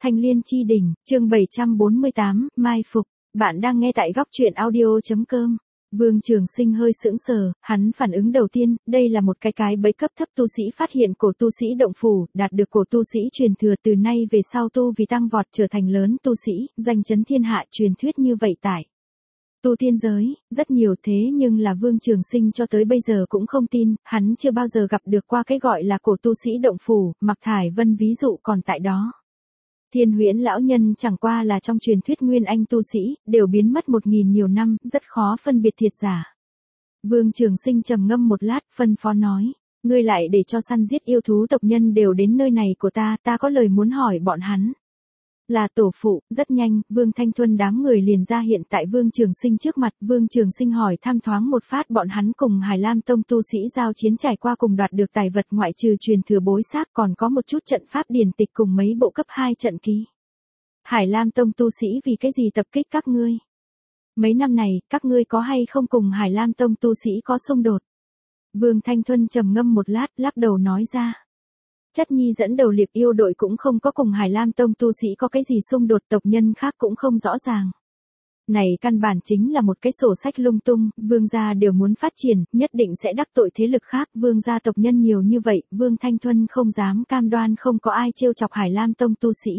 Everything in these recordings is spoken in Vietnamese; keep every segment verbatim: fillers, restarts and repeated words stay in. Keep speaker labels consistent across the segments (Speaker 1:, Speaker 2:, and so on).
Speaker 1: Thanh Liên Chi Đỉnh, chương bảy trăm bốn mươi tám, Mai Phục. Bạn đang nghe tại góc truyện audio chấm com. Vương Trường Sinh hơi sững sờ, hắn phản ứng đầu tiên, đây là một cái cái bẫy cấp thấp tu sĩ phát hiện cổ tu sĩ động phủ, đạt được cổ tu sĩ truyền thừa từ nay về sau tu vì tăng vọt trở thành lớn tu sĩ, danh chấn thiên hạ truyền thuyết như vậy tại tu tiên giới, rất nhiều thế nhưng là Vương Trường Sinh cho tới bây giờ cũng không tin, hắn chưa bao giờ gặp được qua cái gọi là cổ tu sĩ động phủ, Mạc Thải Vân ví dụ còn tại đó. Thiên Huyễn lão nhân chẳng qua là trong truyền thuyết nguyên anh tu sĩ, đều biến mất một nghìn nhiều năm, rất khó phân biệt thiệt giả. Vương Trường Sinh trầm ngâm một lát, phân phó nói, ngươi lại để cho săn giết yêu thú tộc nhân đều đến nơi này của ta, ta có lời muốn hỏi bọn hắn. Là tổ phụ, rất nhanh, Vương Thanh Thuân đám người liền ra hiện tại Vương Trường Sinh trước mặt, Vương Trường Sinh hỏi thăm thoáng một phát bọn hắn cùng Hải Lam Tông tu sĩ giao chiến trải qua cùng đoạt được tài vật ngoại trừ truyền thừa bối xác còn có một chút trận pháp điển tịch cùng mấy bộ cấp hai trận ký. Hải Lam Tông tu sĩ vì cái gì tập kích các ngươi? Mấy năm này, các ngươi có hay không cùng Hải Lam Tông tu sĩ có xung đột? Vương Thanh Thuân trầm ngâm một lát, lắc đầu nói ra. Chất Nhi dẫn đầu liệp yêu đội cũng không có cùng Hải Lam Tông tu sĩ có cái gì xung đột, tộc nhân khác cũng không rõ ràng. Này căn bản chính là một cái sổ sách lung tung, vương gia đều muốn phát triển, nhất định sẽ đắc tội thế lực khác, vương gia tộc nhân nhiều như vậy, Vương Thanh Thuân không dám cam đoan không có ai trêu chọc Hải Lam Tông tu sĩ.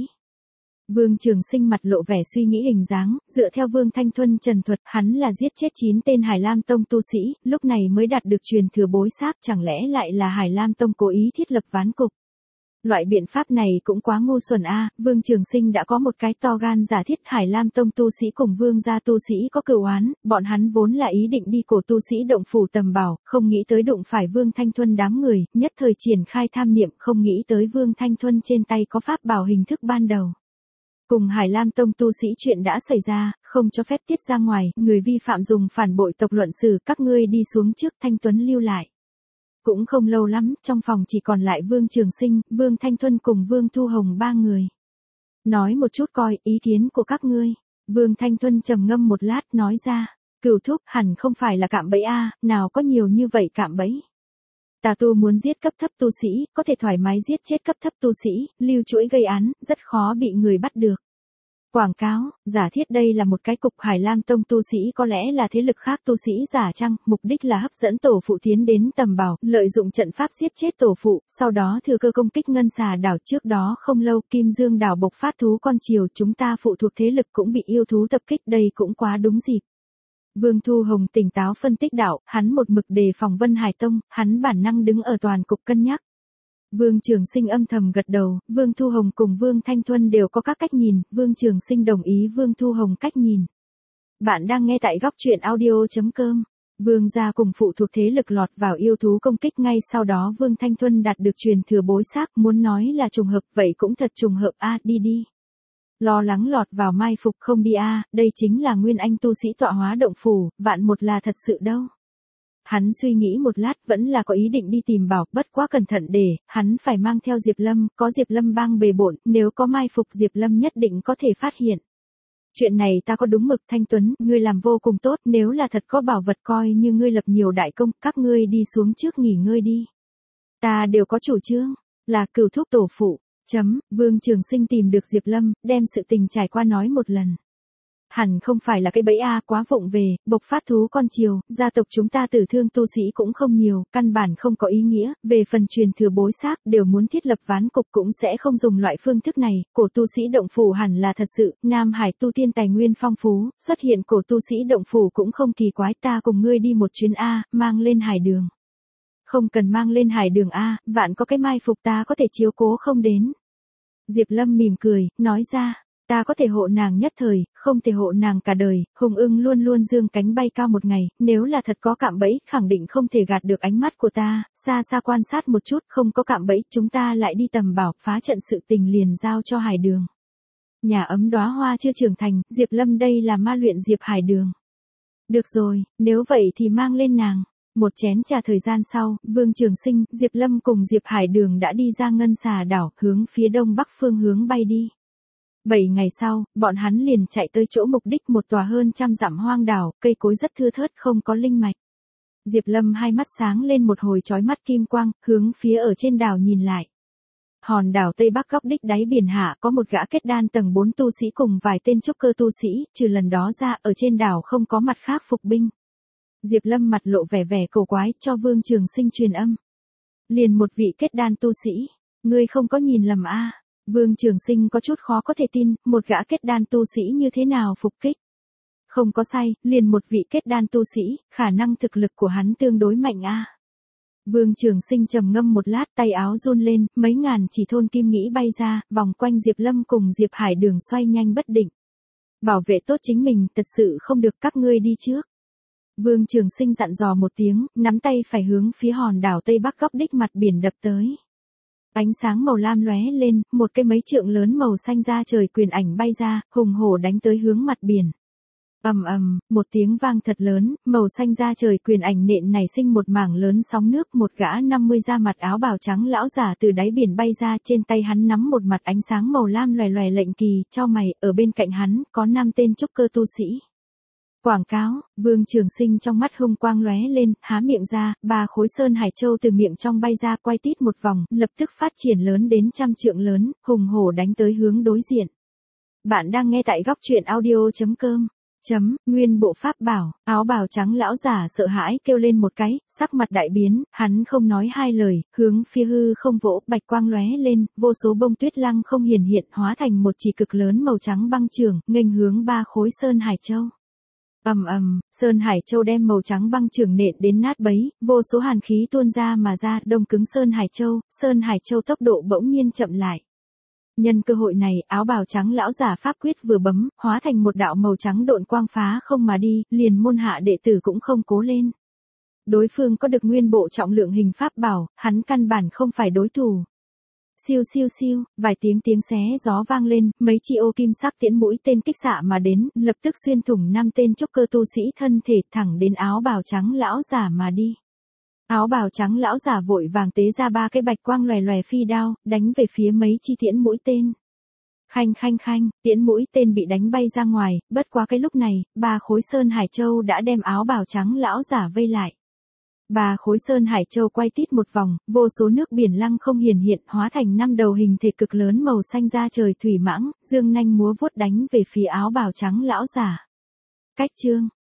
Speaker 1: Vương Trường Sinh mặt lộ vẻ suy nghĩ hình dáng, dựa theo Vương Thanh Thuân trần thuật, hắn là giết chết chín tên Hải Lam Tông tu sĩ, lúc này mới đạt được truyền thừa bối xác, chẳng lẽ lại là Hải Lam Tông cố ý thiết lập ván cục. Loại biện pháp này cũng quá ngu xuẩn a, Vương Trường Sinh đã có một cái to gan giả thiết Hải Lam Tông tu sĩ cùng Vương gia tu sĩ có cửu oán, bọn hắn vốn là ý định đi cổ tu sĩ động phủ tầm bảo, không nghĩ tới đụng phải Vương Thanh Thuân đám người, nhất thời triển khai tham niệm, không nghĩ tới Vương Thanh Thuân trên tay có pháp bảo hình thức ban đầu. Cùng Hải Lam Tông tu sĩ chuyện đã xảy ra, không cho phép tiết ra ngoài, người vi phạm dùng phản bội tộc luận xử, các ngươi đi xuống trước, Thanh Tuấn lưu lại. Cũng không lâu lắm, trong phòng chỉ còn lại Vương Trường Sinh, Vương Thanh Thuân cùng Vương Thu Hồng ba người. Nói một chút coi, ý kiến của các ngươi. Vương Thanh Thuân trầm ngâm một lát nói ra, Cửu thúc hẳn không phải là cạm bẫy a, nào có nhiều như vậy cạm bẫy. Tà tu muốn giết cấp thấp tu sĩ, có thể thoải mái giết chết cấp thấp tu sĩ, lưu chuỗi gây án, rất khó bị người bắt được. Quảng cáo, giả thiết đây là một cái cục Hải Lam Tông tu sĩ có lẽ là thế lực khác tu sĩ giả chăng, mục đích là hấp dẫn tổ phụ tiến đến tầm bảo, lợi dụng trận pháp giết chết tổ phụ, sau đó thừa cơ công kích Ngân Xà đảo. Trước đó không lâu Kim Dương đảo bộc phát thú con triều, chúng ta phụ thuộc thế lực cũng bị yêu thú tập kích, đây cũng quá đúng dịp. Vương Thu Hồng tỉnh táo phân tích đạo, hắn một mực đề phòng Vân Hải Tông, hắn bản năng đứng ở toàn cục cân nhắc. Vương Trường Sinh âm thầm gật đầu, Vương Thu Hồng cùng Vương Thanh Thuân đều có các cách nhìn, Vương Trường Sinh đồng ý Vương Thu Hồng cách nhìn. Bạn đang nghe tại góc truyện audio chấm com. Vương gia cùng phụ thuộc thế lực lọt vào yêu thú công kích, ngay sau đó Vương Thanh Thuân đạt được truyền thừa bối xác, muốn nói là trùng hợp, vậy cũng thật trùng hợp a, à, đi đi. Lo lắng lọt vào mai phục không đi a, à, đây chính là nguyên anh tu sĩ tọa hóa động phủ, vạn một là thật sự đâu. Hắn suy nghĩ một lát vẫn là có ý định đi tìm bảo, bất quá cẩn thận để, hắn phải mang theo Diệp Lâm, có Diệp Lâm bang bề bộn, nếu có mai phục Diệp Lâm nhất định có thể phát hiện. Chuyện này ta có đúng mực, Thanh Tuấn, ngươi làm vô cùng tốt, nếu là thật có bảo vật coi như ngươi lập nhiều đại công, các ngươi đi xuống trước nghỉ ngơi đi. Ta đều có chủ trương, là Cửu thúc tổ phụ, chấm, Vương Trường Sinh tìm được Diệp Lâm, đem sự tình trải qua nói một lần. Hẳn không phải là cái bẫy a, quá vụng về, bộc phát thú con triều, gia tộc chúng ta tử thương tu sĩ cũng không nhiều, căn bản không có ý nghĩa, về phần truyền thừa bối xác, đều muốn thiết lập ván cục cũng sẽ không dùng loại phương thức này, cổ tu sĩ động phủ hẳn là thật sự, Nam Hải tu tiên tài nguyên phong phú, xuất hiện cổ tu sĩ động phủ cũng không kỳ quái, ta cùng ngươi đi một chuyến a, mang lên hải đường. Không cần mang lên hải đường a, vạn có cái mai phục ta có thể chiếu cố không đến. Diệp Lâm mỉm cười, nói ra. Ta có thể hộ nàng nhất thời, không thể hộ nàng cả đời, Hùng Ưng luôn luôn dương cánh bay cao một ngày, nếu là thật có cạm bẫy, khẳng định không thể gạt được ánh mắt của ta, xa xa quan sát một chút, không có cạm bẫy, chúng ta lại đi tầm bảo, phá trận sự tình liền giao cho Hải Đường. Nhà ấm đóa hoa chưa trưởng thành, Diệp Lâm đây là ma luyện Diệp Hải Đường. Được rồi, nếu vậy thì mang lên nàng. Một chén trà thời gian sau, Vương Trường Sinh, Diệp Lâm cùng Diệp Hải Đường đã đi ra Ngân Xà đảo, hướng phía đông bắc phương hướng bay đi. Bảy ngày sau, bọn hắn liền chạy tới chỗ mục đích, một tòa hơn trăm dặm hoang đảo, cây cối rất thưa thớt không có linh mạch. Diệp Lâm hai mắt sáng lên một hồi chói mắt kim quang, hướng phía ở trên đảo nhìn lại. Hòn đảo Tây Bắc góc đích đáy biển hạ có một gã kết đan tầng bốn tu sĩ cùng vài tên trúc cơ tu sĩ, trừ lần đó ra ở trên đảo không có mặt khác phục binh. Diệp Lâm mặt lộ vẻ vẻ cổ quái cho Vương Trường Sinh truyền âm. Liền một vị kết đan tu sĩ, ngươi không có nhìn lầm a? Vương Trường Sinh có chút khó có thể tin, một gã kết đan tu sĩ như thế nào phục kích? Không có sai, liền một vị kết đan tu sĩ, khả năng thực lực của hắn tương đối mạnh a. Vương Trường Sinh trầm ngâm một lát, tay áo run lên, mấy ngàn chỉ thôn kim nghĩ bay ra, vòng quanh Diệp Lâm cùng Diệp Hải Đường xoay nhanh bất định. Bảo vệ tốt chính mình, thật sự không được, các ngươi đi trước. Vương Trường Sinh dặn dò một tiếng, nắm tay phải hướng phía hòn đảo Tây Bắc góc đích mặt biển đập tới. Ánh sáng màu lam lóe lên, một cái mấy trượng lớn màu xanh ra trời quyền ảnh bay ra, hùng hổ đánh tới hướng mặt biển. Ầm ầm, một tiếng vang thật lớn, màu xanh ra trời quyền ảnh nện nảy sinh một mảng lớn sóng nước, một gã năm mươi da mặt áo bào trắng lão giả từ đáy biển bay ra, trên tay hắn nắm một mặt ánh sáng màu lam loè loè lệnh kỳ, cho mày, ở bên cạnh hắn có năm tên trúc cơ tu sĩ. Quảng cáo, Vương Trường Sinh trong mắt hung quang lóe lên, há miệng ra, ba khối sơn hải châu từ miệng trong bay ra, quay tít một vòng, lập tức phát triển lớn đến trăm trượng lớn, hùng hổ đánh tới hướng đối diện. Bạn đang nghe tại góc truyện audio chấm com. Chấm, nguyên bộ pháp bảo, áo bào trắng lão giả sợ hãi kêu lên một cái, sắc mặt đại biến, hắn không nói hai lời, hướng phía hư không vỗ, bạch quang lóe lên, vô số bông tuyết lăng không hiển hiện, hóa thành một chỉ cực lớn màu trắng băng trường, nghênh hướng ba khối sơn hải châu. Ầm ầm, sơn hải châu đem màu trắng băng trường nện đến nát bấy, vô số hàn khí tuôn ra mà ra, đông cứng sơn hải châu, sơn hải châu tốc độ bỗng nhiên chậm lại. Nhân cơ hội này, áo bào trắng lão giả pháp quyết vừa bấm, hóa thành một đạo màu trắng độn quang phá không mà đi, liền môn hạ đệ tử cũng không cố lên. Đối phương có được nguyên bộ trọng lượng hình pháp bảo, hắn căn bản không phải đối thủ. Siêu siêu siêu, vài tiếng tiếng xé gió vang lên, mấy chi ô kim sắc tiễn mũi tên kích xạ mà đến, lập tức xuyên thủng năm tên trúc cơ tu sĩ thân thể thẳng đến áo bào trắng lão giả mà đi. Áo bào trắng lão giả vội vàng tế ra ba cái bạch quang lòe lòe phi đao, đánh về phía mấy chi tiễn mũi tên. Khanh khanh khanh, tiễn mũi tên bị đánh bay ra ngoài, bất quá cái lúc này, ba khối sơn hải châu đã đem áo bào trắng lão giả vây lại. Ba khối sơn hải châu quay tít một vòng, vô số nước biển lăng không hiển hiện, hóa thành năm đầu hình thể cực lớn màu xanh da trời thủy mãng, dương nanh múa vuốt đánh về phía áo bào trắng lão giả. Cách chương,